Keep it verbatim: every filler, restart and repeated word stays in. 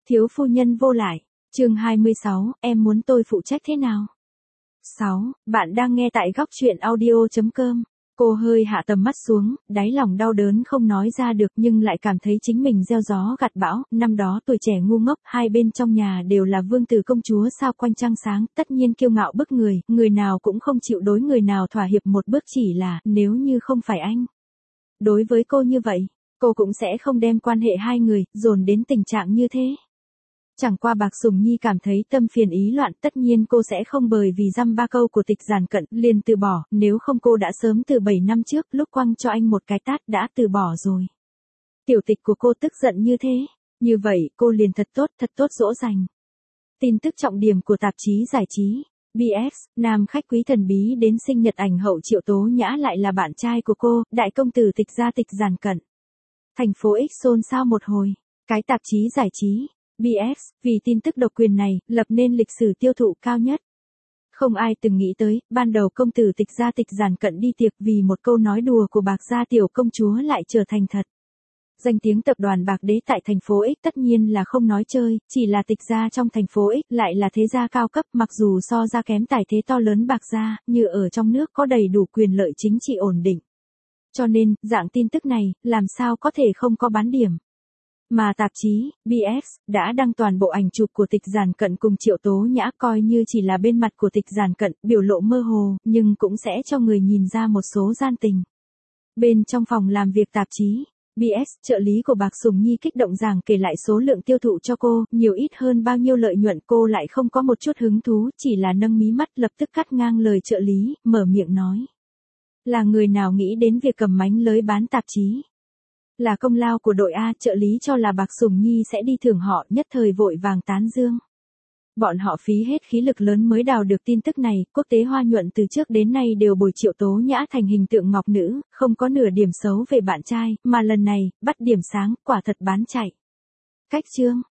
Thiếu phu nhân vô lại. Chương hai mươi sáu, em muốn tôi phụ trách thế nào? sáu. Bạn đang nghe tại góc truyện audio chấm com. Cô hơi hạ tầm mắt xuống, đáy lòng đau đớn không nói ra được nhưng lại cảm thấy chính mình gieo gió gặt bão. Năm đó tuổi trẻ ngu ngốc, hai bên trong nhà đều là vương tử công chúa sao quanh trăng sáng, tất nhiên kiêu ngạo bức người, người nào cũng không chịu đối người nào thỏa hiệp một bước, chỉ là, nếu như không phải anh. Đối với cô như vậy, cô cũng sẽ không đem quan hệ hai người, dồn đến tình trạng như thế. Chẳng qua Bạc Sùng Nhi cảm thấy tâm phiền ý loạn, tất nhiên cô sẽ không bởi vì dăm ba câu của Tịch Giản Cận liền từ bỏ, nếu không cô đã sớm từ bảy năm trước lúc quăng cho anh một cái tát đã từ bỏ rồi. Tiểu Tịch của cô tức giận như thế, như vậy cô liền thật tốt thật tốt dỗ dành. Tin tức trọng điểm của tạp chí giải trí. bê ét, nam khách quý thần bí đến sinh nhật ảnh hậu Triệu Tố Nhã lại là bạn trai của cô, đại công tử Tịch gia Tịch Giản Cận. Thành phố X xôn xao một hồi, cái tạp chí giải trí bê ét, vì tin tức độc quyền này, lập nên lịch sử tiêu thụ cao nhất. Không ai từng nghĩ tới, ban đầu công tử Tịch gia Tịch Giản Cận đi tiệc vì một câu nói đùa của Bạc gia tiểu công chúa lại trở thành thật. Danh tiếng tập đoàn Bạc Đế tại thành phố X tất nhiên là không nói chơi, chỉ là Tịch gia trong thành phố X lại là thế gia cao cấp, mặc dù so ra kém tài thế to lớn Bạc gia, như ở trong nước có đầy đủ quyền lợi chính trị ổn định. Cho nên, dạng tin tức này, làm sao có thể không có bán điểm. Mà tạp chí, bê ét, đã đăng toàn bộ ảnh chụp của Tịch Giản Cận cùng Triệu Tố Nhã, coi như chỉ là bên mặt của Tịch Giản Cận, biểu lộ mơ hồ, nhưng cũng sẽ cho người nhìn ra một số gian tình. Bên trong phòng làm việc tạp chí, bê ét, trợ lý của Bạc Sùng Nhi kích động giảng kể lại số lượng tiêu thụ cho cô, nhiều ít hơn bao nhiêu lợi nhuận, cô lại không có một chút hứng thú, chỉ là nâng mí mắt lập tức cắt ngang lời trợ lý, mở miệng nói. Là người nào nghĩ đến việc cầm mánh lới bán tạp chí? Là công lao của đội A, trợ lý cho là Bạc Sùng Nhi sẽ đi thưởng họ, nhất thời vội vàng tán dương. Bọn họ phí hết khí lực lớn mới đào được tin tức này, quốc tế hoa nhuận từ trước đến nay đều bồi Triệu Tố Nhã thành hình tượng ngọc nữ, không có nửa điểm xấu về bạn trai, mà lần này, bắt điểm sáng, quả thật bán chạy. Cách chương,